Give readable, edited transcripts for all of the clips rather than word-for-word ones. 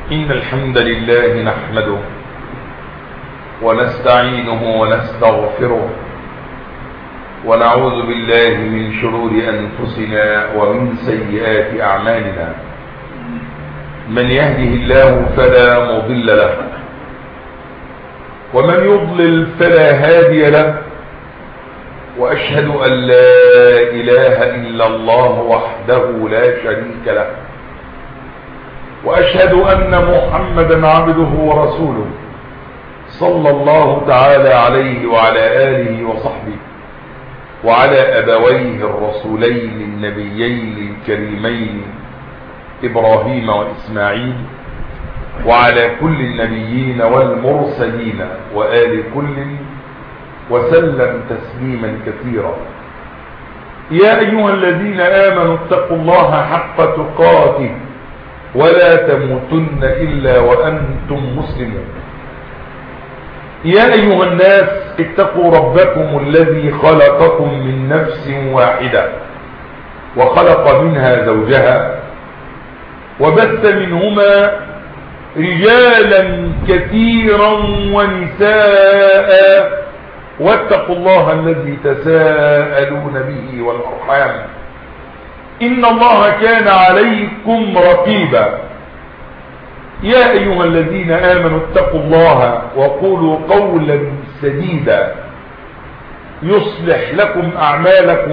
إن الحمد لله نحمده ونستعينه ونستغفره ونعوذ بالله من شرور أنفسنا ومن سيئات أعمالنا. من يهده الله فلا مضل له ومن يضلل فلا هادي له، وأشهد أن لا إله إلا الله وحده لا شريك له، وأشهد أن محمدا عبده ورسوله صلى الله تعالى عليه وعلى آله وصحبه وعلى أبويه الرسولين النبيين الكريمين إبراهيم وإسماعيل وعلى كل النبيين والمرسلين وآل كل وسلم تسليما كثيرا. يا أيها الذين آمنوا اتقوا الله حق تقاته ولا تموتن إلا وأنتم مسلمون. يا أيها الناس اتقوا ربكم الذي خلقكم من نفس واحدة وخلق منها زوجها وبث منهما رجالا كثيرا ونساء، واتقوا الله الذي تساءلون به والأرحام إن الله كان عليكم رقيبا. يا أيها الذين آمنوا اتقوا الله وقولوا قولا سديدا يصلح لكم أعمالكم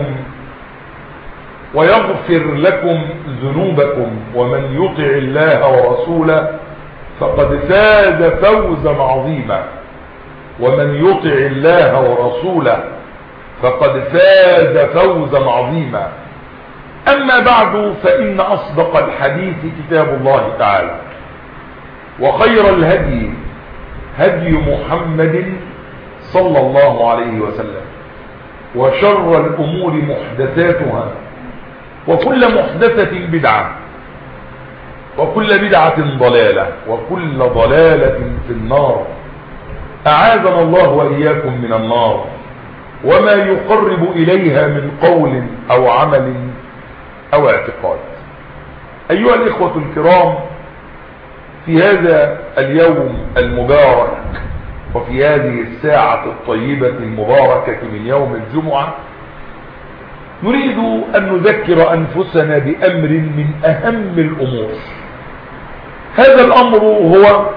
ويغفر لكم ذنوبكم، ومن يطع الله ورسوله فقد فاز فوزا عظيما. ومن يطع الله ورسوله فقد فاز فوزا عظيما. أما بعد، فإن أصدق الحديث كتاب الله تعالى، وخير الهدي هدي محمد صلى الله عليه وسلم، وشر الأمور محدثاتها، وكل محدثة بدعة، وكل بدعة ضلالة، وكل ضلالة في النار. أعاذنا الله وإياكم من النار وما يقرب إليها من قول أو عمل أو اعتقاد. أيها الإخوة الكرام، في هذا اليوم المبارك وفي هذه الساعة الطيبة المباركة من يوم الجمعة، نريد أن نذكر أنفسنا بأمر من أهم الأمور. هذا الأمر هو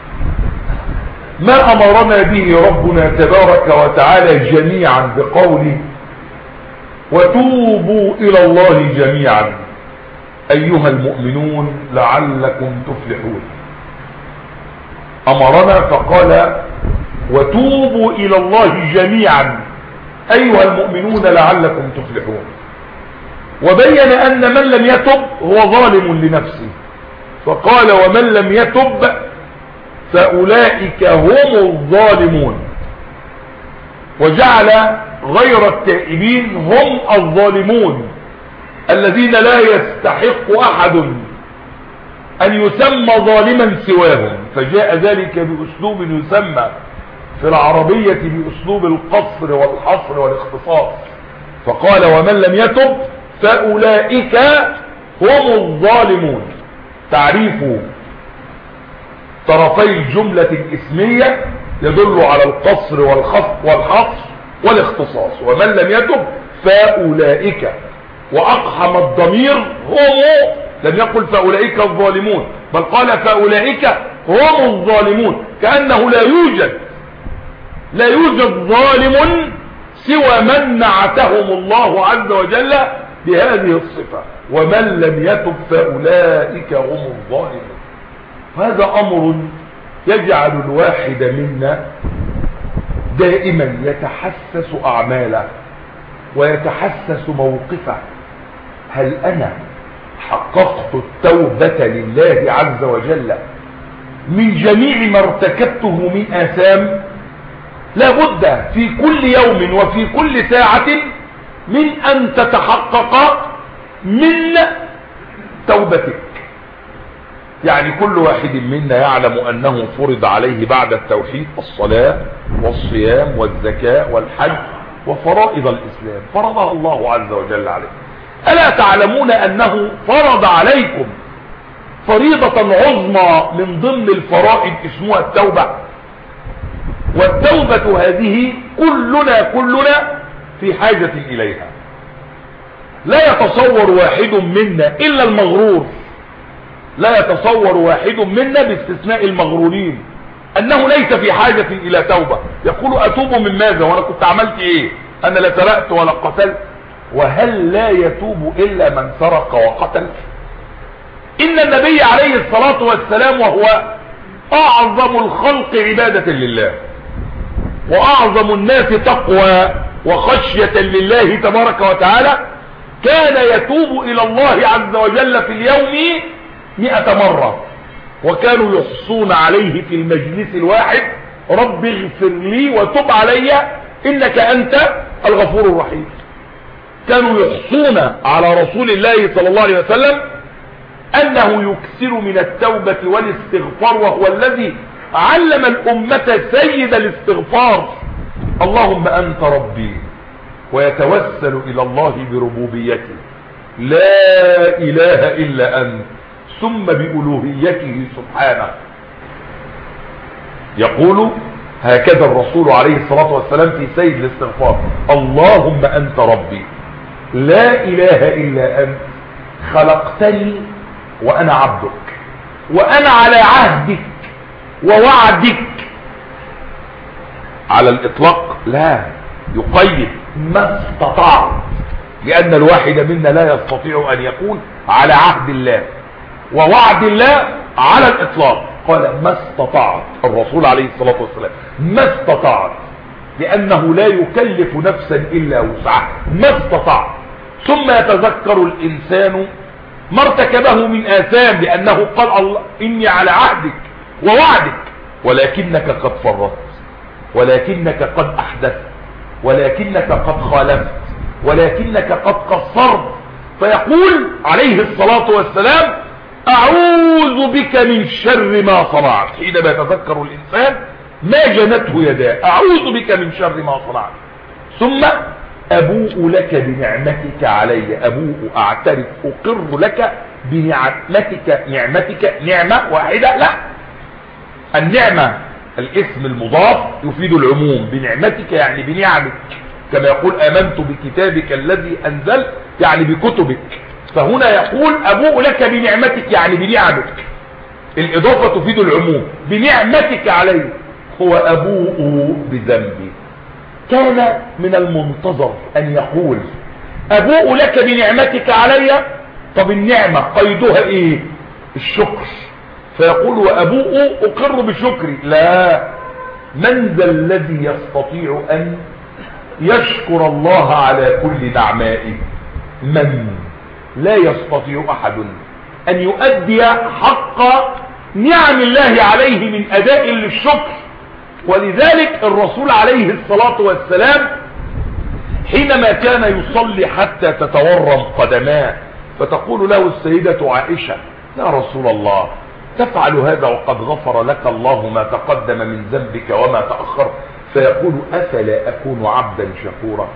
ما أمرنا به ربنا تبارك وتعالى جميعا بقوله: وتوبوا إلى الله جميعا أيها المؤمنون لعلكم تفلحون. أمرنا فقال: وتوبوا إلى الله جميعا أيها المؤمنون لعلكم تفلحون. وبين أن من لم يتب هو ظالم لنفسه، فقال: ومن لم يتب فأولئك هم الظالمون. وجعل غير التائبين هم الظالمون الذين لا يستحق أحد أن يسمى ظالما سواهم، فجاء ذلك بأسلوب يسمى في العربية بأسلوب القصر والحصر والاختصاص، فقال: ومن لم يتب فأولئك هم الظالمون. تعريف طرفي الجملة الاسمية يدل على القصر والحصر والاختصاص. ومن لم يتب فأولئك، وأقحم الضمير هم، لم يقل فأولئك الظالمون، بل قال فأولئك هم الظالمون، كأنه لا يوجد ظالم سوى من نعتهم الله عز وجل بهذه الصفة: ومن لم يتب فأولئك هم الظالمون. هذا أمر يجعل الواحد منا دائما يتحسس أعماله ويتحسس موقفه: هل أنا حققت التوبة لله عز وجل من جميع ما ارتكبته من آثام؟ لا بد في كل يوم وفي كل ساعة من أن تتحقق من توبتك. يعني كل واحد منا يعلم أنه فرض عليه بعد التوحيد الصلاة والصيام والزكاة والحج وفرائض الإسلام، فرضها الله عز وجل عليه. ألا تعلمون أنه فرض عليكم فريضة عظمى من ضمن الفرائض اسمها التوبة. والتوبة هذه كلنا في حاجة إليها. لا يتصور واحد منا إلا المغرور، لا يتصور واحد منا باستثناء المغرورين أنه ليس في حاجة إلى توبة. يقول أتوب من ماذا وأنا كنت عملت إيه؟ أنا لا سرقت ولا قتلت. وهل لا يتوب إلا من سرق وقتل؟ إن النبي عليه الصلاة والسلام وهو أعظم الخلق عبادة لله وأعظم الناس تقوى وخشية لله تبارك وتعالى كان يتوب إلى الله عز وجل في اليوم 100 مرة، وكانوا يحصون عليه في المجلس الواحد رب اغفر لي وتب علي إنك أنت الغفور الرحيم. كانوا يحصون على رسول الله صلى الله عليه وسلم أنه يكثر من التوبة والاستغفار، وهو الذي علم الأمة سيد الاستغفار. اللهم أنت ربي، ويتوسل إلى الله بربوبيته لا إله إلا أنت، ثم بألوهيته سبحانه. يقول هكذا الرسول عليه الصلاة والسلام في سيد الاستغفار: اللهم أنت ربي لا إله إلا أنت، خلقتني وأنا عبدك، وأنا على عهدك ووعدك. على الإطلاق لا، يقيد ما استطاع، لأن الواحد منا لا يستطيع أن يكون على عهد الله ووعد الله على الإطلاق. قال ما استطاعت، الرسول عليه الصلاة والسلام ما استطاعت، لأنه لا يكلف نفسا إلا وسعها، ما استطاع. ثم يتذكر الإنسان ما ارتكبه من آثام، لأنه قال الله إني على عهدك ووعدك، ولكنك قد فرطت، ولكنك قد أحدثت، ولكنك قد خالفت، ولكنك قد قصرت. فيقول عليه الصلاة والسلام أعوذ بك من شر ما صنعت. حينما يتذكر الإنسان ما جنته يداه، أعوذ بك من شر ما صنعت. ثم أبوء لك بنعمتك علي، أبوء أعترف أقر لك بنعمتك. نعمتك نعمة واحدة؟ لا، النعمة الاسم المضاف يفيد العموم، بنعمتك يعني بنعمك، كما يقول آمنت بكتابك الذي أنزل يعني بكتبك. فهنا يقول أبوء لك بنعمتك يعني بنعمك، الإضافة تفيد العموم. بنعمتك علي هو أبوء بذنبي. كان من المنتظر أن يقول أبوء لك بنعمتك علي، طب النعمة قيدها إيه؟ الشكر. فيقول وأبوء أقر بشكري. لا، من ذا الذي يستطيع أن يشكر الله على كل نعمائه؟ من؟ لا يستطيع أحد أن يؤدي حق نعم الله عليه من أداء للشكر. ولذلك الرسول عليه الصلاة والسلام حينما كان يصلي حتى تتورم قدماه، فتقول له السيدة عائشة يا رسول الله تفعل هذا وقد غفر لك الله ما تقدم من ذنبك وما تأخر؟ فيقول أفلا أكون عبدا شكورا.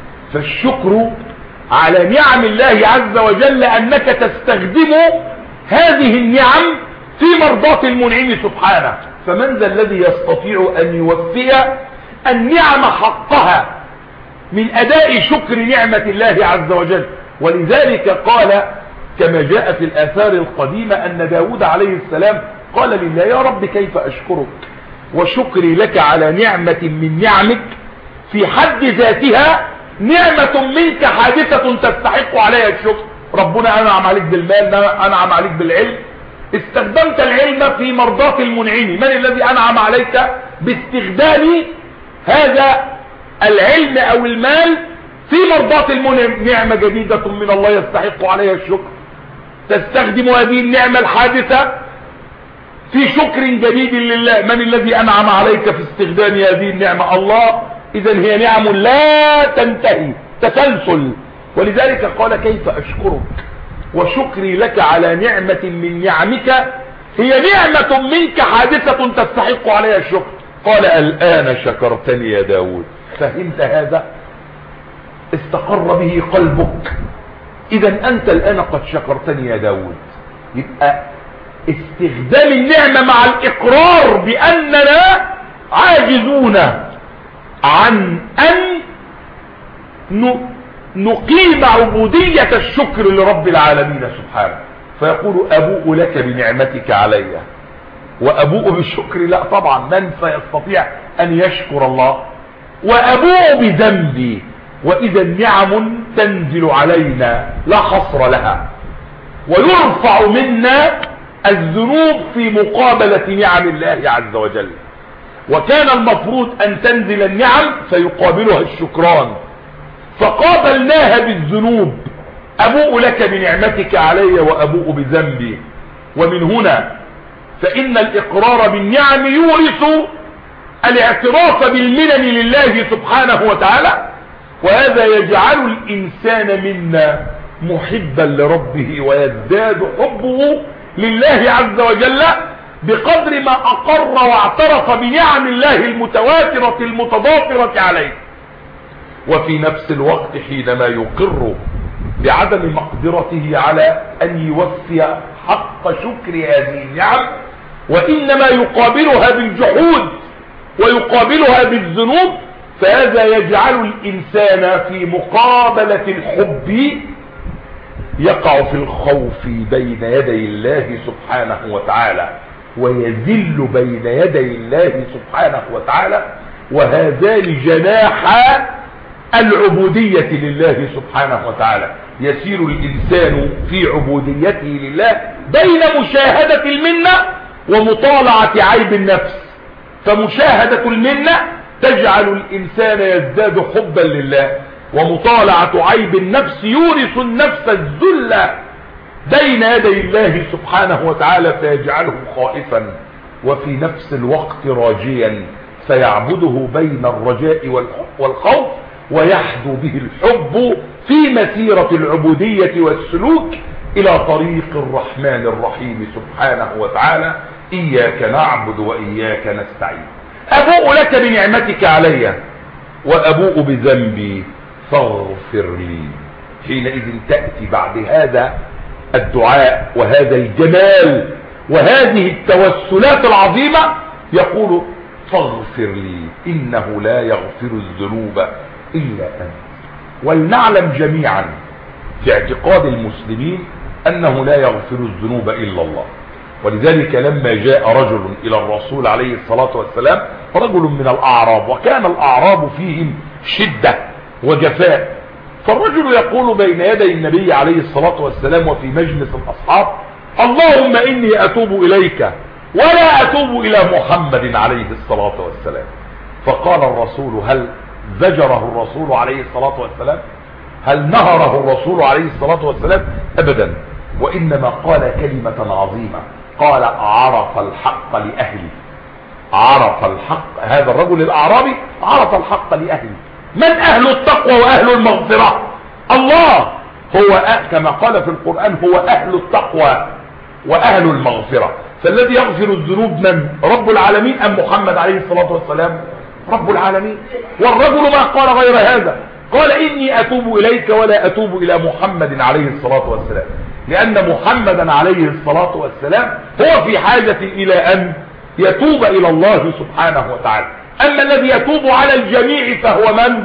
فالشكر على نعم الله عز وجل أنك تستخدم هذه النعم في مرضاة المنعم سبحانه. فمن ذا الذي يستطيع أن يوفي النعم حقها من أداء شكر نعمة الله عز وجل؟ ولذلك قال كما جاء في الآثار القديمة أن داود عليه السلام قال لله يا رب كيف أشكرك وشكري لك على نعمة من نعمك في حد ذاتها نعمة منك حادثة تستحق عليها الشكر. ربنا أنعم عليك بالمال، أنعم عليك بالعلم، استخدمت العلم في مرضاة المنعم. من الذي أنعم عليك باستخدام هذا العلم أو المال في مرضاة المنعم؟ نعمة جديدة من الله يستحق عليها الشكر. تستخدم هذه النعمة الحادثة في شكر جديد لله. من الذي أنعم عليك في استخدام هذه النعمة؟ الله. إذن هي نعم لا تنتهي، تسلسل. ولذلك قال كيف أشكرك وشكري لك على نعمة من نعمك هي نعمة منك حادثة تستحق عليها الشكر. قال الآن شكرتني يا داود. فهمت هذا؟ استقر به قلبك. إذن أنت الآن قد شكرتني يا داود. يبقى استخدام النعمة مع الإقرار بأننا عاجزون عن أن نقيم عبودية الشكر لرب العالمين سبحانه. فيقول أبوء لك بنعمتك علي وأبوء بالشكر. لا طبعا، من سيستطيع أن يشكر الله؟ وأبوء بذنبي. وإذا النعم تنزل علينا لا حصر لها، ويرفع منا الذنوب في مقابلة نعم الله عز وجل. وكان المفروض أن تنزل النعم فيقابلها الشكران، فقابلناها بالذنوب. أبوء لك بنعمتك علي وأبوء بذنبي. ومن هنا فإن الإقرار بالنعم يورث الاعتراف بالمنن لله سبحانه وتعالى، وهذا يجعل الإنسان منا محبا لربه، ويزداد حبه لله عز وجل بقدر ما أقر واعترف بنعم الله المتواترة المتضافرة عليه. وفي نفس الوقت حينما يقر بعدم مقدرته على أن يوفي حق شكر هذه النعم، وإنما يقابلها بالجحود ويقابلها بالذنوب، فهذا يجعل الإنسان في مقابلة الحب يقع في الخوف بين يدي الله سبحانه وتعالى، ويذل بين يدي الله سبحانه وتعالى. وهذان جناحا العبودية لله سبحانه وتعالى. يسير الإنسان في عبوديته لله بين مشاهدة المنة ومطالعة عيب النفس. فمشاهدة المنة تجعل الإنسان يزداد حبا لله، ومطالعة عيب النفس يورث النفس الذل بين يدي الله سبحانه وتعالى، فيجعله خائفا وفي نفس الوقت راجيا، فيعبده بين الرجاء والخوف، ويحدو به الحب في مسيرة العبودية والسلوك إلى طريق الرحمن الرحيم سبحانه وتعالى. إياك نعبد وإياك نستعين. أبوء لك بنعمتك علي وأبوء بذنبي فاغفر لي. حينئذ تأتي بعد هذا الدعاء وهذا الجمال وهذه التوسلات العظيمة، يقول فاغفر لي إنه لا يغفر الذنوب إلا أنت. ولنعلم جميعا في اعتقاد المسلمين أنه لا يغفر الذنوب إلا الله. ولذلك لما جاء رجل إلى الرسول عليه الصلاة والسلام، رجل من الأعراب، وكان الأعراب فيهم شدة وجفاء، فالرجل يقول بين يدي النبي عليه الصلاة والسلام وفي مجلس الأصحاب: اللهم إني أتوب إليك ولا أتوب إلى محمد عليه الصلاة والسلام. فقال الرسول: هل زجره الرسول عليه الصلاة والسلام؟ هل نهره الرسول عليه الصلاة والسلام؟ أبدا، وإنما قال كلمة عظيمة، قال: عرف الحق لأهله. عرف الحق، هذا الرجل الأعرابي عرف الحق لأهله. من أهل التقوى وأهل المغفرة؟ الله هو كما قال في القرآن: هو أهل التقوى وأهل المغفرة. فالذي يغفر الذنوب من؟ رب العالمين أم محمد عليه الصلاة والسلام؟ رب العالمين. والرجل ما قال غير هذا، قال: إني أتوب إليك ولا أتوب إلى محمد عليه الصلاة والسلام، لأن محمدا عليه الصلاة والسلام هو في حاجة إلى أن يتوب إلى الله سبحانه وتعالى. أما الذي يتوب على الجميع فهو من؟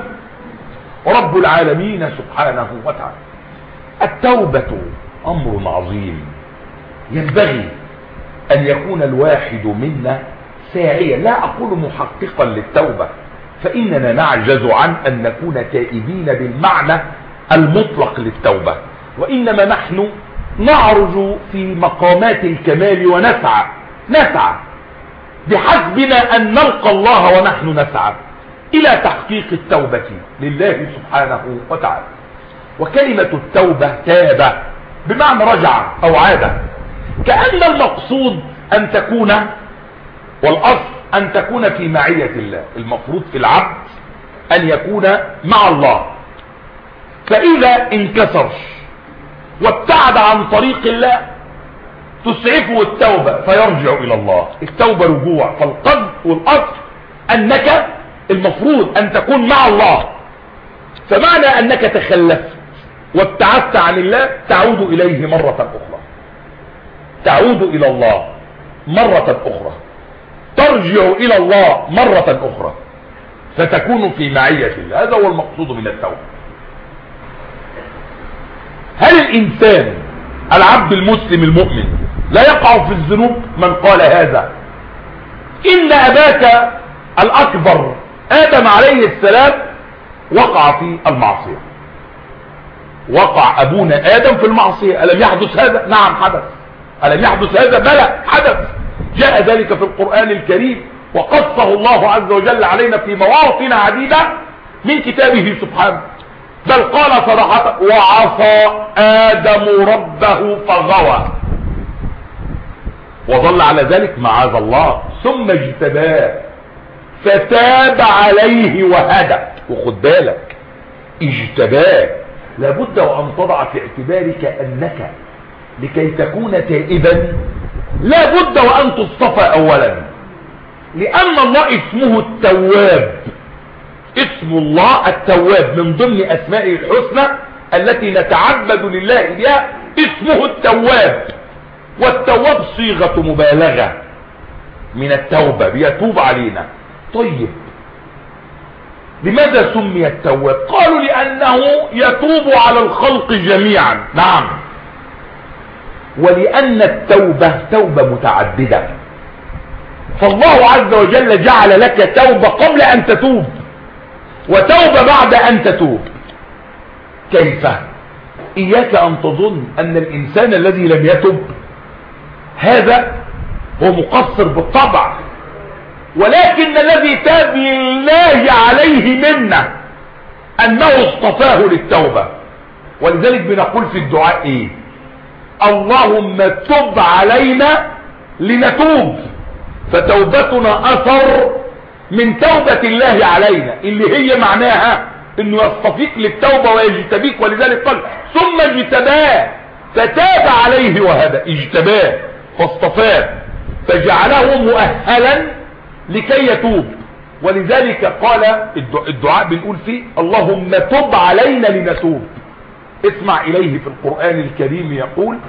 رب العالمين سبحانه وتعالى. التوبة أمر عظيم، ينبغي أن يكون الواحد منا ساعيا، لا أقول محققا للتوبة، فإننا نعجز عن أن نكون تائبين بالمعنى المطلق للتوبة، وإنما نحن نعرج في مقامات الكمال ونسعى بحسبنا أن نلقى الله ونحن نسعى إلى تحقيق التوبة لله سبحانه وتعالى. وكلمة التوبة تاب بمعنى رجع أو عاد، كأن المقصود أن تكون، والأصل أن تكون في معية الله. المفروض في العبد أن يكون مع الله، فإذا انكسر وابتعد عن طريق الله تسعفه التوبة فيرجع إلى الله. التوبة رجوع، فالقصد والأصل أنك المفروض أن تكون مع الله، فمعنى أنك تخلفت وابتعدت عن الله تعود إليه مرة أخرى، تعود إلى الله مرة أخرى، ترجع إلى الله مرة أخرى، فتكون في معية الله. هذا هو المقصود من التوبة. هل الإنسان العبد المسلم المؤمن لا يقع في الذنوب؟ من قال هذا إن أباك الأكبر آدم عليه السلام وقع في المعصية، وقع أبونا آدم في المعصية. ألم يحدث هذا؟ نعم حدث. ألم يحدث هذا؟ بلى حدث. جاء ذلك في القرآن الكريم وقصه الله عز وجل علينا في مواطن عديدة من كتابه سبحانه، بل قال صراحة وعصى آدم ربه فغوى وظل على ذلك معاذ الله، ثم اجتباه فتاب عليه وهدى. وخد بالك اجتباه، لابد وأن تضع في اعتبارك أنك لكي تكون تائبا لابد وأن تصطفى أولا، لأن الله اسمه التواب. اسم الله التواب من ضمن أسمائه الحسنى التي نتعبد لله بها، اسمه التواب. والتواب صيغة مبالغة من التوبة، بيتوب علينا. طيب لماذا سمي التواب؟ قالوا لأنه يتوب على الخلق جميعا. نعم، ولأن التوبة توبة متعددة، فالله عز وجل جعل لك توبة قبل أن تتوب وتوبة بعد أن تتوب. كيف؟ إياك أن تظن أن الإنسان الذي لم يتب هذا هو مقصر بالطبع، ولكن الذي تاب لله عليه منا أنه اصطفاه للتوبة. ولذلك بنقول في الدعاء إيه؟ اللهم تب علينا لنتوب، فتوبتنا أثر من توبة الله علينا، اللي هي معناها انه يصطفيك للتوبة ويجتبيك. ولذلك قال ثم اجتباه فتاب عليه وهدى. اجتباه فاصطفاه فجعله مؤهلا لكي يتوب. ولذلك قال الدعاء بنقول فيه اللهم تب علينا لنتوب. اسمع إليه في القرآن الكريم يقول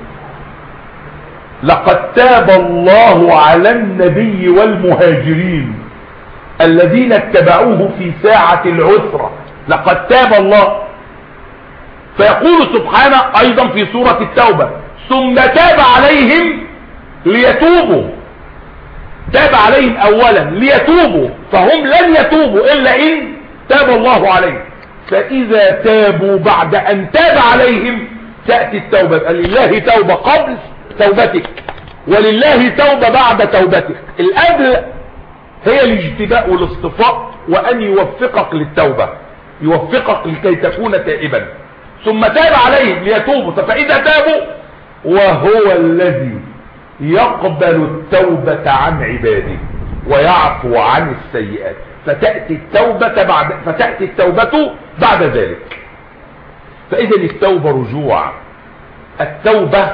لقد تاب الله على النبي والمهاجرين الذين اتبعوه في ساعة العسرة. لقد تاب الله. فيقول سبحانه أيضا في سورة التوبة ثم تاب عليهم ليتوبوا. تاب عليهم أولا ليتوبوا، فهم لن يتوبوا إلا إن تاب الله عليهم. فإذا تابوا بعد أن تاب عليهم تأتي التوبة. لله توبة قبل توبتك ولله توبة بعد توبتك. الأجل هي الاجتباء والاصطفاء، وأن يوفقك للتوبة، يوفقك لكي تكون تائبا. ثم تاب عليهم ليتوبوا، فإذا تابوا وهو الذي يقبل التوبة عن عباده ويعفو عن السيئات. فتأتي التوبة بعد ذلك. فإذا التوبة رجوع، التوبة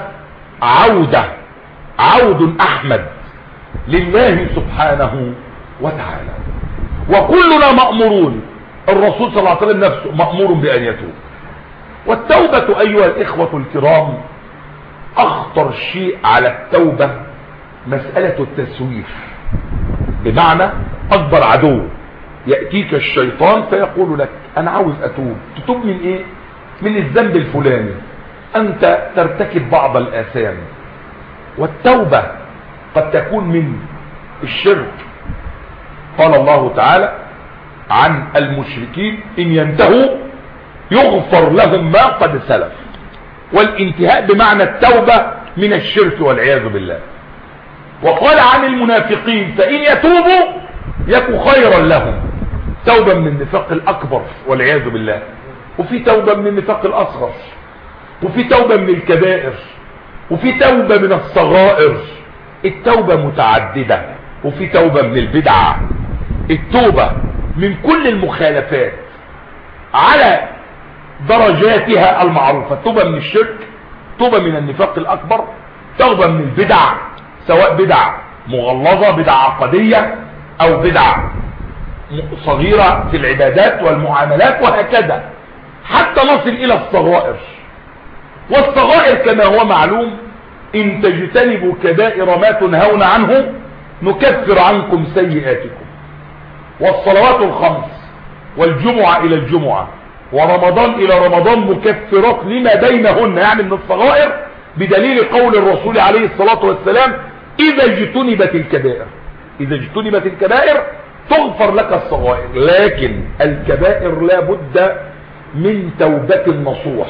عود أحمد لله سبحانه وتعالى. وكلنا مأمورون، الرسول صلى الله عليه وسلم نفسه مأمور بأن يتوب. والتوبة أيها الإخوة الكرام أخطر شيء على التوبة مسألة التسويف. بمعنى أكبر عدو يأتيك الشيطان فيقول لك أنا عاوز أتوب. تتوب من إيه؟ من الذنب الفلاني، أنت ترتكب بعض الآثام. والتوبة قد تكون من الشرك. قال الله تعالى عن المشركين إن ينتهوا يغفر لهم ما قد سلف. والانتهاء بمعنى التوبة من الشرك والعياذ بالله. وقال عن المنافقين فإن يتوبوا يكن خيرا لهم. توبة من النفاق الأكبر والعياذ بالله، وفي توبة من النفاق الأصغر، وفي توبة من الكبائر، وفي توبة من الصغائر. التوبة متعددة. وفي توبة من البدعة. التوبة من كل المخالفات على درجاتها المعروفة. توبة من الشرك، توبة من النفاق الأكبر، توبة من البدع، سواء بدع مغلظة، بدع عقدية، أو بدع صغيرة في العبادات والمعاملات، وهكذا حتى نصل إلى الصغائر. والصغائر كما هو معلوم إن تجتنبوا كبائر ما تنهون عنه نكفر عنكم سيئاتكم. والصلوات الخمس والجمعة إلى الجمعة ورمضان إلى رمضان مكفرات لما بينهن، يعني من الصغائر، بدليل قول الرسول عليه الصلاة والسلام إذا اجتنبت الكبائر، إذا اجتنبت الكبائر تغفر لك الصغائر. لكن الكبائر لا بد من توبة نصوح،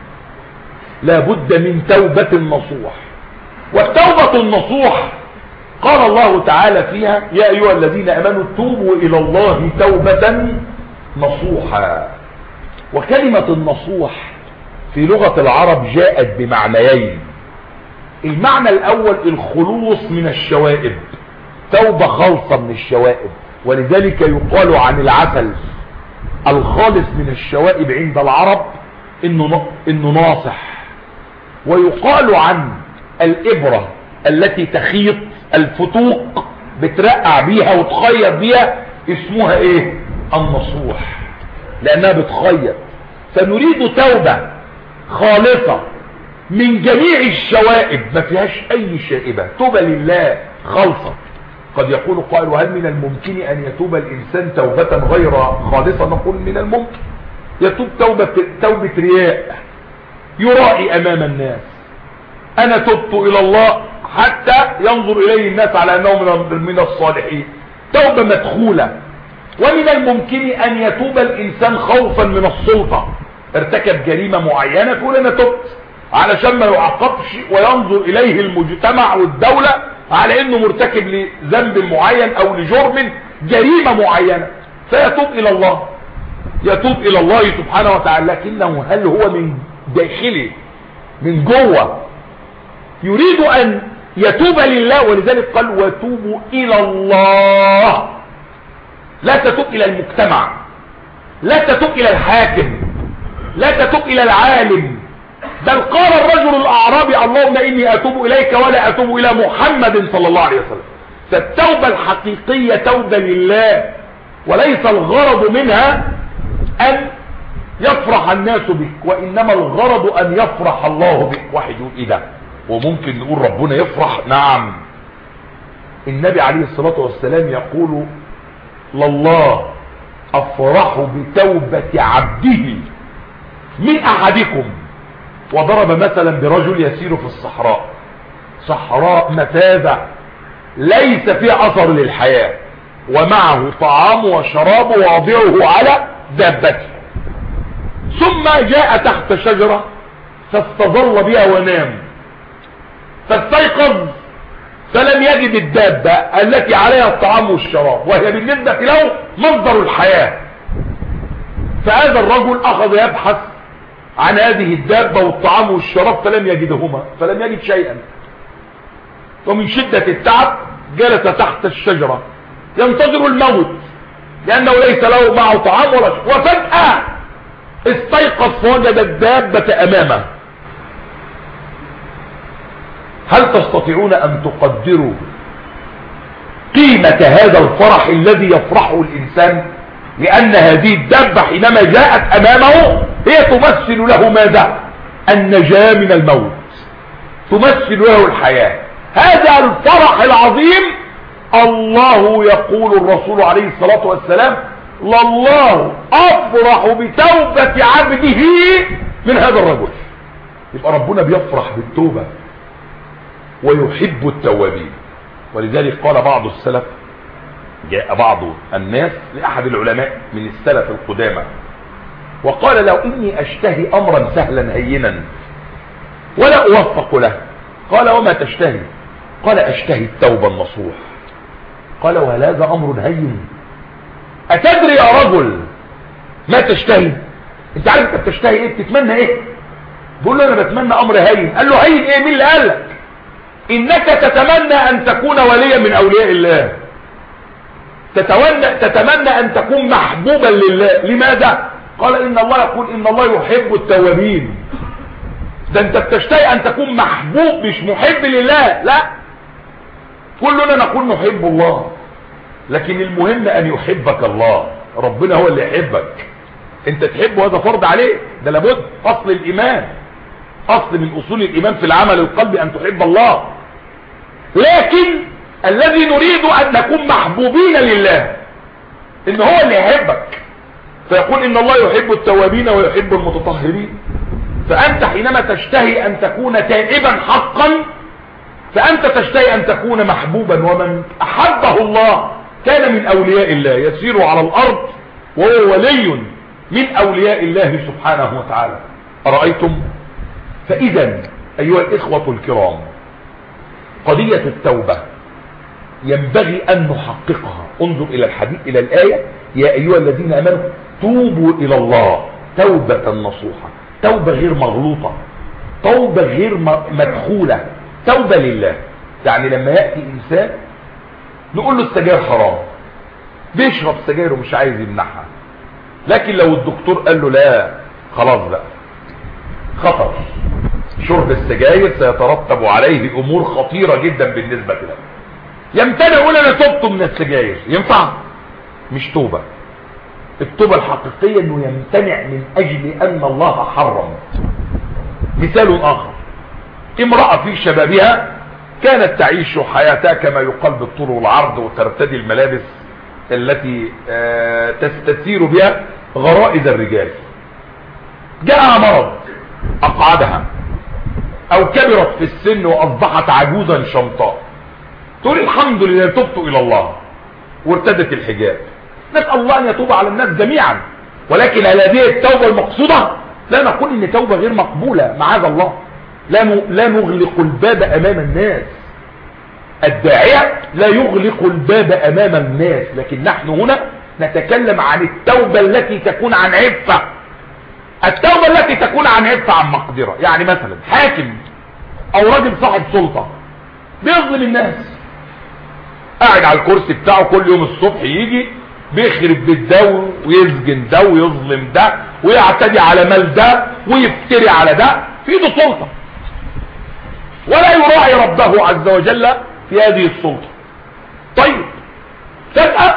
لا بد من توبة نصوح. والتوبة النصوح قال الله تعالى فيها يا أيها الذين آمنوا توبوا إلى الله توبة نصوحا. وكلمة النصوح في لغة العرب جاءت بمعنيين. المعنى الأول الخلوص من الشوائب، توبة خالصة من الشوائب، ولذلك يقال عن العسل الخالص من الشوائب عند العرب إنه ناصح. ويقال عن الإبرة التي تخيط الفتوق بترقع بيها وتخيط بيها اسمها ايه؟ النصوح، لأنها بتخيط. فنريد توبة خالصة من جميع الشوائب ما فيهاش أي شائبة، توبة لله خالصة. قد يقول قائل وهل من الممكن أن يتوب الإنسان توبة غير خالصة؟ نقول من الممكن. يتوب توبة رياء، يرائي أمام الناس أنا تبت إلى الله حتى ينظر إليه الناس على أنه من الصالحين، توبة مدخولة. ومن الممكن أن يتوب الإنسان خوفا من السلطة، ارتكب جريمة معينة تقول أنا تبت علشان ما يعاقبش وينظر إليه المجتمع والدولة على أنه مرتكب لذنب معين أو لجرم جريمة معينة، فيتوب إلى الله، يتوب إلى الله سبحانه وتعالى. لكنه هل هو من داخله من جوه يريد أن يتوب لله؟ ولذلك قال وتوبوا إلى الله، لا تتوب إلى المجتمع، لا تتوب إلى الحاكم، لا تتوب إلى العالم. بل قال الرجل الأعرابي اللهم إني أتوب إليك ولا أتوب إلى محمد صلى الله عليه وسلم. فالتوبة الحقيقية توبة لله، وليس الغرض منها أن يفرح الناس بك، وإنما الغرض أن يفرح الله بك. واحد يقول إيه ده؟ وممكن نقول ربنا يفرح؟ نعم. النبي عليه الصلاة والسلام يقول لله أفرح بتوبة عبده من أحدكم. وضرب مثلا برجل يسير في الصحراء، صحراء مفاذة ليس فيها أثر للحياة، ومعه طعام وشراب واضعه على دابته، ثم جاء تحت شجرة فاستظل بها ونام، فاستيقظ فلم يجد الدابة التي عليها الطعام والشراب، وهي بالنسبة له مصدر الحياة. فهذا الرجل أخذ يبحث عن هذه الدابة والطعام والشراب فلم يجدهما، فلم يجد شيئا، ومن شدة التعب جلس تحت الشجرة ينتظر الموت، لأنه ليس له معه طعام ولا شراب. وفجأة استيقظ فوجد الدابة أمامه. هل تستطيعون أن تقدروا قيمة هذا الفرح الذي يفرحه الإنسان؟ لأن هذه الدابة حينما جاءت أمامه هي تمثل له ماذا؟ النجاة من الموت، تمثل له الحياة. هذا الفرح العظيم الله يقول الرسول عليه الصلاة والسلام لله أفرح بتوبة عبده من هذا الرجل. يبقى ربنا بيفرح بالتوبة ويحب التوابين. ولذلك قال بعض السلف، جاء بعض الناس لأحد العلماء من السلف القدامى وقال لو إني أشتهي أمرا سهلا هينا ولا أوفق له. قال وما تشتهي؟ قال أشتهي التوبة النصوح. قال وهل هذا أمر هين؟ أتدري يا رجل ما تشتهي؟ انت عارف انت بتشتهي ايه؟ بتتمنى ايه؟ بقول له انا بتمنى امر هين. قال له هين ايه؟ مين اللي قال لك؟ انك تتمنى ان تكون وليا من اولياء الله، تتمنى ان تكون محبوبا لله. لماذا؟ قال ان الله يقول ان الله يحب التوابين. ده انت بتشتهي ان تكون محبوب مش محب لله. لا، كلنا نقول نحب الله، لكن المهم ان يحبك الله. ربنا هو اللي يحبك، انت تحبه هذا فرض عليه، ده لابد، اصل الايمان. اصل من اصول الايمان في العمل القلبي ان تحب الله، لكن الذي نريد ان نكون محبوبين لله، ان هو اللي يحبك، فيقول ان الله يحب التوابين ويحب المتطهرين. فانت حينما تشتهي ان تكون تائبا حقا فانت تشتهي ان تكون محبوبا، ومن احبه الله كان من اولياء الله، يسير على الارض وهو ولي من اولياء الله سبحانه وتعالى. أرأيتم؟ فاذا ايها الاخوة الكرام، قضية التوبة ينبغي ان نحققها. انظر الى الحديث، الى الآية: يا ايها الذين امنوا توبوا الى الله توبة نصوحة. توبة غير مغلوطة، توبة غير مدخولة، توبة لله. يعني لما يأتي انسان نقول له السجاير حرام، بيشرب سجاير ومش عايز يمنعها، لكن لو الدكتور قال له لا خلاص بقى خطر، شرب السجاير سيترتب عليه امور خطيرة جدا بالنسبة له، يمتنع يقول انا تبت من السجاير، ينفع؟ مش توبة. التوبة الحقيقية انه يمتنع من اجل ان الله حرم. مثال اخر: امرأة في شبابها كانت تعيش حياتها كما يقال بالطول والعرض، وترتدي الملابس التي تستثير بها غرائز الرجال. جاءها مرض اقعدها، او كبرت في السن واصبحت عجوزا شمطاء، تقول الحمد لله تبت الى الله وارتدت الحجاب. نسأل الله ان يتوب على الناس جميعا، ولكن هل هذه التوبة المقصودة؟ لا نقول ان توبة غير مقبولة، معاذ الله. لا نغلق الباب امام الناس، الداعية لا يغلق الباب امام الناس، لكن نحن هنا نتكلم عن التوبة التي تكون عن عفة، التوبة التي تكون عن عفة، عن مقدرة. يعني مثلا حاكم او رجل صاحب سلطة بيظلم الناس، قاعد على الكرسي بتاعه كل يوم الصبح يجي بيخرب بيت ده ويسجن ده ويظلم ده ويعتدي على مال ده ويفتري على ده، في ايده سلطة ولا يراعي ربه عز وجل في هذه السلطة. طيب فجأة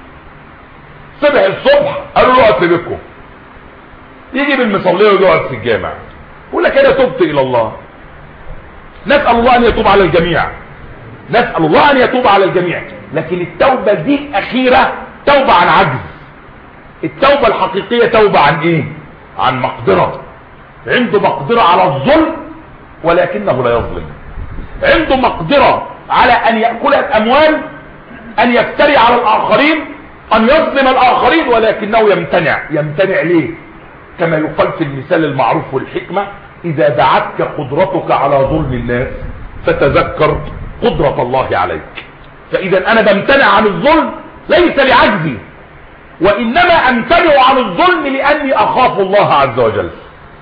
صبح الصبح قالوا له اقعد في بيتكم، يجي بالمصليه ويقعد في الجامع، يقول لك انا تبت الى الله. نسأل الله ان يتوب على الجميع، نسأل الله ان يتوب على الجميع، لكن التوبة دي الاخيرة توبة عن عجز. التوبة الحقيقية توبة عن ايه؟ عن مقدرة. عنده مقدرة على الظلم ولكنه لا يظلم، عنده مقدرة على ان يأكل الاموال، ان يفتري على الاخرين، ان يظلم الاخرين، ولكنه يمتنع ليه؟ كما يقال في المثال المعروف والحكمة: اذا دعتك قدرتك على ظلم الناس فتذكر قدرة الله عليك. فاذا انا بمتنع عن الظلم ليس لعجزي، وانما امتنع عن الظلم لاني اخاف الله عز وجل.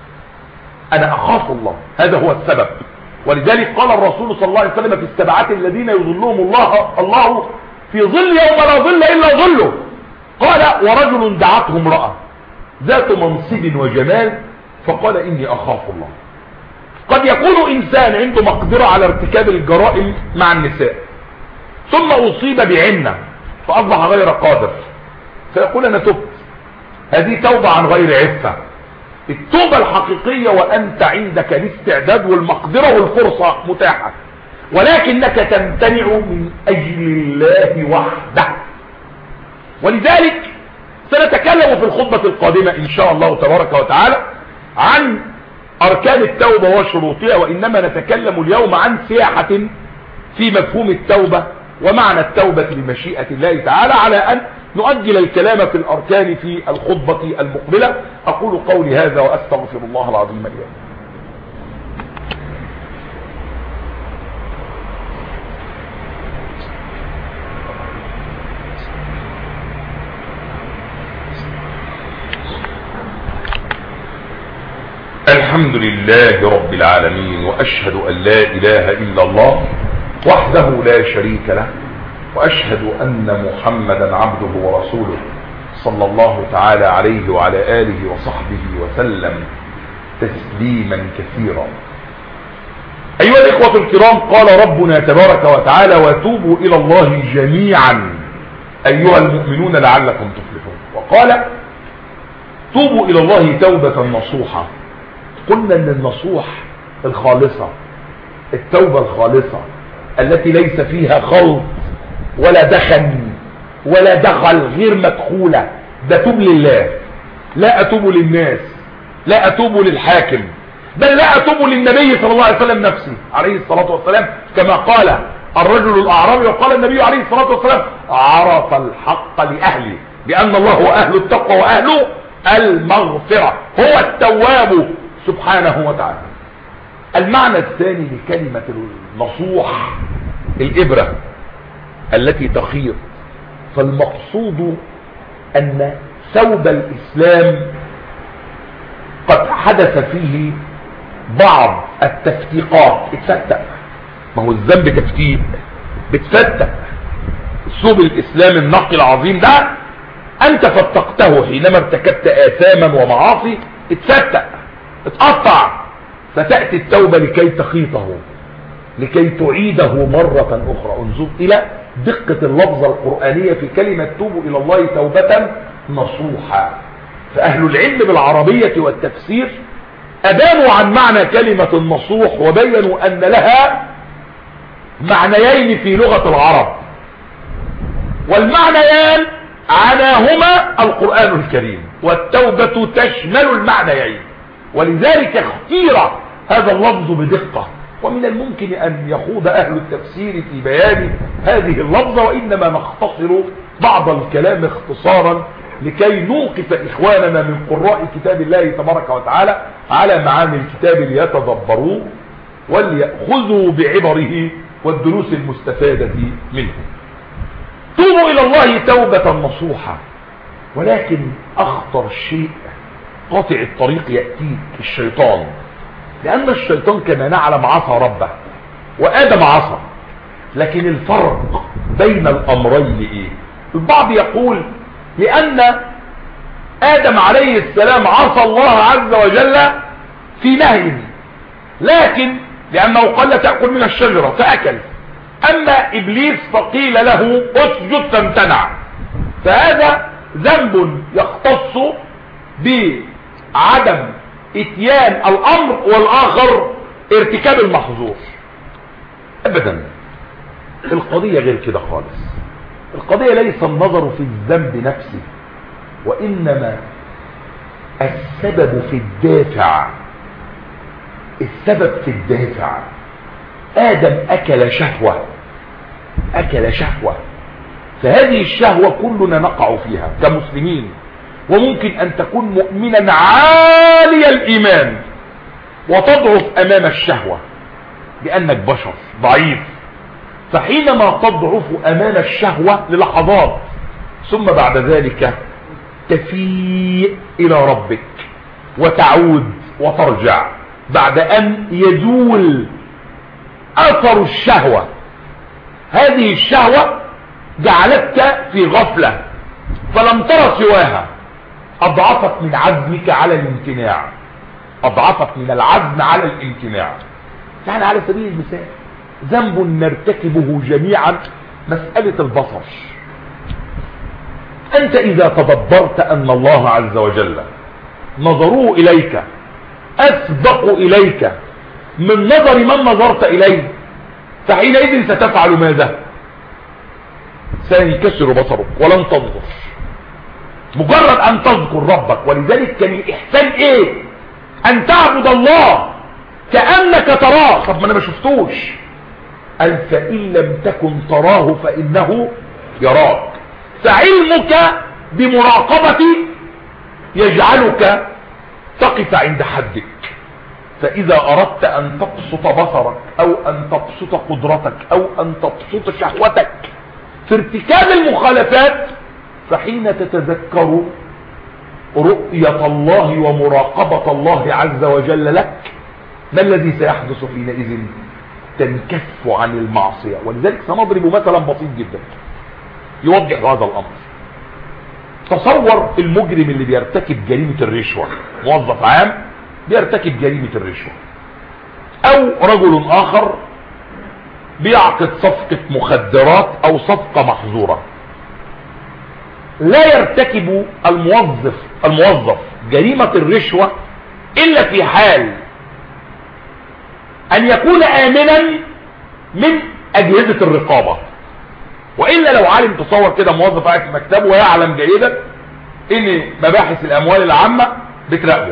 انا اخاف الله، هذا هو السبب. ولذلك قال الرسول صلى الله عليه وسلم: في السبعات الذين يظلهم الله في ظل يوم لا ظل الا ظله. قال: ورجل دعته امرأة ذات منصب وجمال فقال اني اخاف الله. قد يكون انسان عنده مقدرة على ارتكاب الجرائم مع النساء، ثم اصيب بعنة فاصبح غير قادر، فيقول انا تبت. هذه توبة عن غير عفة. التوبة الحقيقية وانت عندك الاستعداد والمقدرة والفرصة متاحة، ولكنك تمتنع من اجل الله وحده. ولذلك سنتكلم في الخطبة القادمة ان شاء الله تبارك وتعالى عن اركان التوبة وشروطها، وانما نتكلم اليوم عن سياحة في مفهوم التوبة ومعنى التوبة بمشيئة الله تعالى، على ان نؤجل الكلام في الاركان في الخطبة المقبلة. اقول قولي هذا واستغفر الله العظيم لي. الحمد لله رب العالمين، واشهد ان لا اله الا الله وحده لا شريك له، واشهد ان محمدا عبده ورسوله صلى الله تعالى عليه وعلى اله وصحبه وسلم تسليما كثيرا. ايها الاخوة الكرام، قال ربنا تبارك وتعالى: وتوبوا الى الله جميعا ايها المؤمنون لعلكم تفلحون. وقال: توبوا الى الله توبة نصوحة. قلنا ان النصوح الخالصة، التوبة الخالصة التي ليس فيها خلط ولا دخن ولا دخل، غير مدخولة، ده توب لله، لا اتوب للناس، لا اتوب للحاكم، بل لا اتوب للنبي صلى الله عليه وسلم نفسه عليه الصلاة والسلام، كما قال الرجل الاعرابي وقال النبي عليه الصلاة والسلام: عرف الحق لأهله بأن الله هو أهل التقوى وأهل المغفرة، هو التواب سبحانه وتعالى. المعنى الثاني لكلمة النصوح الإبرة التي تخيط. فالمقصود أن ثوب الإسلام قد حدث فيه بعض التفتيقات، اتفتق، ما هو الذنب تفتيق، بتفتق. ثوب الإسلام النقي العظيم ده أنت فتقته حينما ارتكبت آثاما ومعاصي، اتفتق، اتقطع، فتأتي التوبة لكي تخيطه، لكي تعيده مرة أخرى. انظر إلى دقة اللفظة القرآنية في كلمة توبوا إلى الله توبة نصوحا. فأهل العلم بالعربية والتفسير أبانوا عن معنى كلمة النصوح وبينوا أن لها معنيين في لغة العرب، والمعنيان عناهما القرآن الكريم، والتوبة تشمل المعنيين، ولذلك اختير هذا اللفظ بدقة. ومن الممكن أن يخوض أهل التفسير في بيان هذه اللفظة، وإنما نختصر بعض الكلام اختصارا لكي نوقف إخواننا من قراء كتاب الله تبارك وتعالى على معاني الكتاب ليتدبروا وليأخذوا بعبره والدروس المستفادة منه. توبوا إلى الله توبة نصوحة. ولكن أخطر شيء قاطع الطريق يأتيك الشيطان، لأن الشيطان كما نعلم عصى ربه وآدم عصى، لكن الفرق بين الأمرين إيه؟ البعض يقول لأن آدم عليه السلام عصى الله عز وجل في نهيه، لكن لأنه قال لا تأكل من الشجرة فأكل. أما إبليس فقيل له اسجد فامتنع، فهذا ذنب يختص بعدم اتيان الأمر، والآخر ارتكاب المحظور. أبدا القضية غير كده خالص. القضية ليس النظر في الذنب نفسه، وإنما السبب في الدافع. السبب في الدافع. آدم أكل شهوة، أكل شهوة، فهذه الشهوة كلنا نقع فيها كمسلمين، وممكن أن تكون مؤمنا عالي الإيمان وتضعف أمام الشهوة لأنك بشر ضعيف، فحينما تضعف أمام الشهوة للحظات ثم بعد ذلك تفيء إلى ربك وتعود وترجع بعد أن يزول أثر الشهوة. هذه الشهوة جعلتك في غفلة فلم ترى سواها، أضعفت من عزمك على الامتناع، أضعفت من العزم على الامتناع. يعني على سبيل المثال ذنب نرتكبه جميعا مسألة البصر. أنت إذا تدبرت أن الله عز وجل نظروا إليك أسبق إليك من نظر من نظرت إليه، فحينئذ ستفعل ماذا؟ سينكسر بصرك ولن تنظر، مجرد أن تذكر ربك. ولذلك كان الإحسان إيه؟ أن تعبد الله كأنك تراه. طب ما أنا ما شفتوش، قال فإن لم تكن تراه فإنه يراك. فعلمك بمراقبة يجعلك تقف عند حدك. فإذا أردت أن تبسط بصرك أو أن تبسط قدرتك أو أن تبسط شهوتك في ارتكاب المخالفات، فحين تتذكر رؤية الله ومراقبة الله عز وجل لك، ما الذي سيحدث حينئذ؟ تنكف عن المعصية. ولذلك سنضرب مثلا بسيط جدا يوضح هذا الأمر. تصور المجرم اللي بيرتكب جريمة الرشوة، موظف عام بيرتكب جريمة الرشوة، أو رجل آخر بيعقد صفقة مخدرات أو صفقة محظورة. لا يرتكب الموظف جريمة الرشوة الا في حال ان يكون امنا من اجهزة الرقابة. والا لو علم، تصور كده موظف قاعد في مكتبه ويعلم جيدا ان مباحث الاموال العامة بتراقبه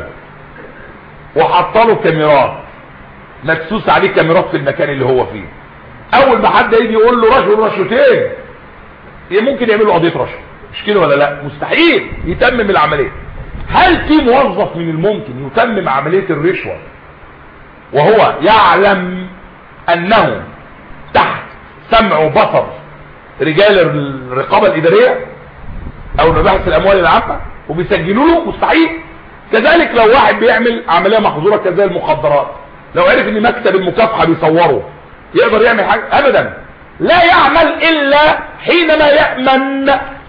وحطله كاميرات، مدسوس عليه كاميرات في المكان اللي هو فيه، اول ما حد يجي يقول له رشوه رشوتين ممكن يعمل له قضيه رشوه، مش كده ولا لا؟ مستحيل يتمم العمليه. هل في موظف من الممكن يتمم عمليه الرشوه وهو يعلم انه تحت سمع وبصر رجال الرقابه الاداريه او مباحث الاموال العامه وبيسجلوا له؟ مستحيل. كذلك لو واحد بيعمل عمليه محظوره كزي المخدرات، لو عرف ان مكتب المكافحه بيصوره يقدر يعمل حاجه؟ ابدا. لا يعمل الا حينما يأمن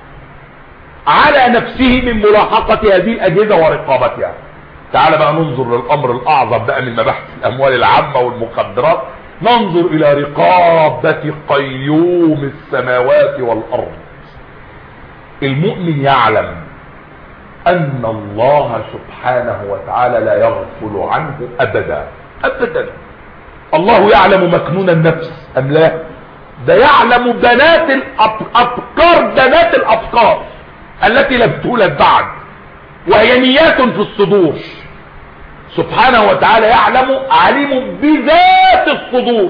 على نفسه من ملاحقة هذه الاجهزة ورقابتها. تعال بقى ننظر للامر الاعظم بقى من مباحث الاموال العامة والمخدرات، ننظر الى رقابة قيوم السماوات والارض. المؤمن يعلم ان الله سبحانه وتعالى لا يغفل عنه ابدا ابدا. الله يعلم مكنون النفس ام لا؟ ده يعلم بنات الافكار، بنات الافكار التي لم تولد بعد وهي نيات في الصدور. سبحانه وتعالى يعلم، عليم بذات الصدور.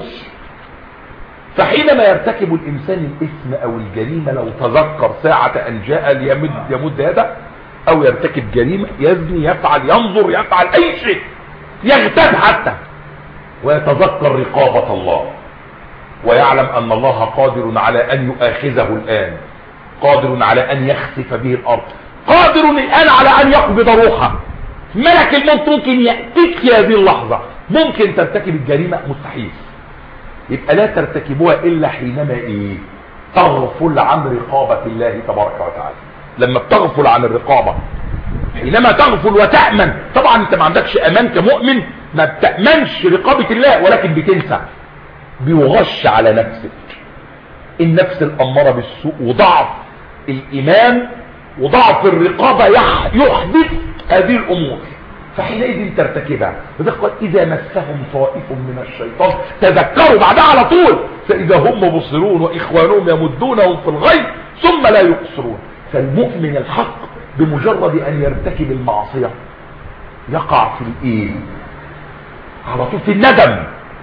فحينما يرتكب الانسان الاثم او الجريمة، لو تذكر ساعة ان جاء يمد يده، او يرتكب جريمة، يزني، يفعل، ينظر، يفعل اي شيء، يغتاب حتى، ويتذكر رقابة الله ويعلم ان الله قادر على ان يؤاخذه الان، قادر على ان يخسف به الارض، قادر الان على ان يقبض روحه. ملك الموت ممكن يأتيك في هذه اللحظة. ممكن ترتكب الجريمة؟ مستحيل. يبقى لا ترتكبوها الا حينما تغفل عن رقابة الله تبارك وتعالى. لما بتغفل عن الرقابة، حينما تغفل وتأمن، طبعا انت ما عندكش امان كمؤمن، ما بتأمنش رقابة الله، ولكن بتنسى، بيغش على نفسك. النفس الأمارة بالسوء وضعف الإيمان وضعف الرقابة يحدث هذه الأمور، فحينئذ ترتكبها. فقال إذا مسهم طائف من الشيطان تذكروا بعدها على طول فإذا هم مبصرون وإخوانهم يمدونهم في الغي ثم لا يقصرون. فالمؤمن الحق بمجرد أن يرتكب المعصية يقع في الإيه؟ على طول في الندم،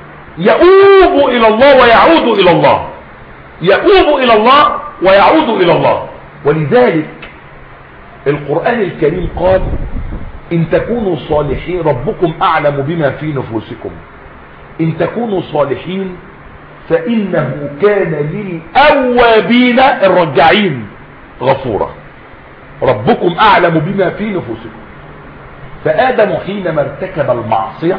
يؤوب إلى الله ويعود إلى الله، يؤوب إلى الله ويعود إلى الله. ولذلك القرآن الكريم قال إن تكونوا صالحين ربكم أعلم بما في نفوسكم، إن تكونوا صالحين فإنه كان للأوابين الرجعين غفورا. ربكم أعلم بما في نفوسكم. فآدم حينما ارتكب المعصية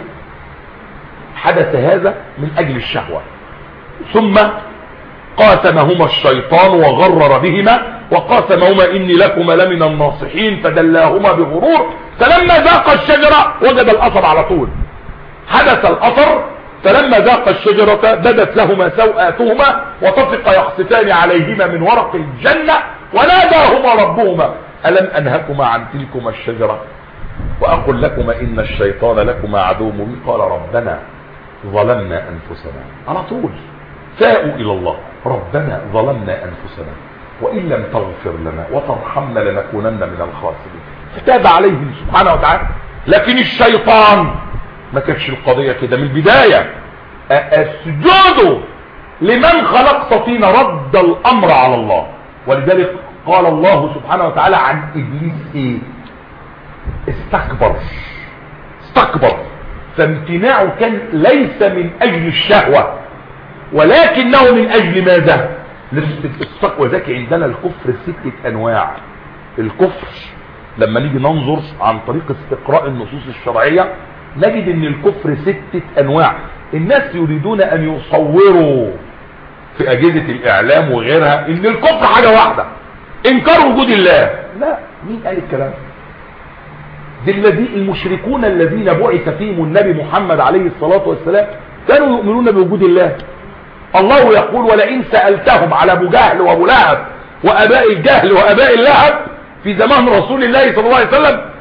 حدث هذا من أجل الشهوة، ثم قاسمهما الشيطان وغرر بهما وقاسمهما إني لكما لمن الناصحين فدلاهما بغرور، فلما ذاق الشجرة وجد الأثر على طول. حدث الأثر، فلما ذاق الشجرة بدت لهما سوآتهما وطفق يخصفان عليهما من ورق الجنة وناداهما ربهما ألم أنهكما عن تلكما الشجرة وأقل لكما إن الشيطان لكما عدو مبين قال ربنا ظلمنا أنفسنا. على طول فاءوا إلى الله، ربنا ظلمنا أنفسنا وإن لم تغفر لنا وترحمنا لنكونن من الخاسرين. فتاب عليهم سبحانه وتعالى. لكن الشيطان ما كانتش القضية كده من البداية. اسجدوا لمن خلق طين، رد الأمر على الله. ولذلك قال الله سبحانه وتعالى عن إبليس إيه؟ استكبر. فامتناعه كان ليس من أجل الشهوة ولكنه من أجل ماذا؟ وذلك عندنا الكفر 6 أنواع. الكفر لما نيجي ننظر عن طريق استقراء النصوص الشرعية نجد ان الكفر 6 أنواع. الناس يريدون ان يصوروا في أجهزة الإعلام وغيرها ان الكفر حاجة واحدة، انكار وجود الله. لا، مين قال الكلام؟ دي المشركون الذين بعث فيهم النبي محمد عليه الصلاة والسلام كانوا يؤمنون بوجود الله. الله يقول ولئن سألتهم على ابو جهل وابو لهب واباء الجهل واباء اللهب في زمان رسول الله صلى الله عليه وسلم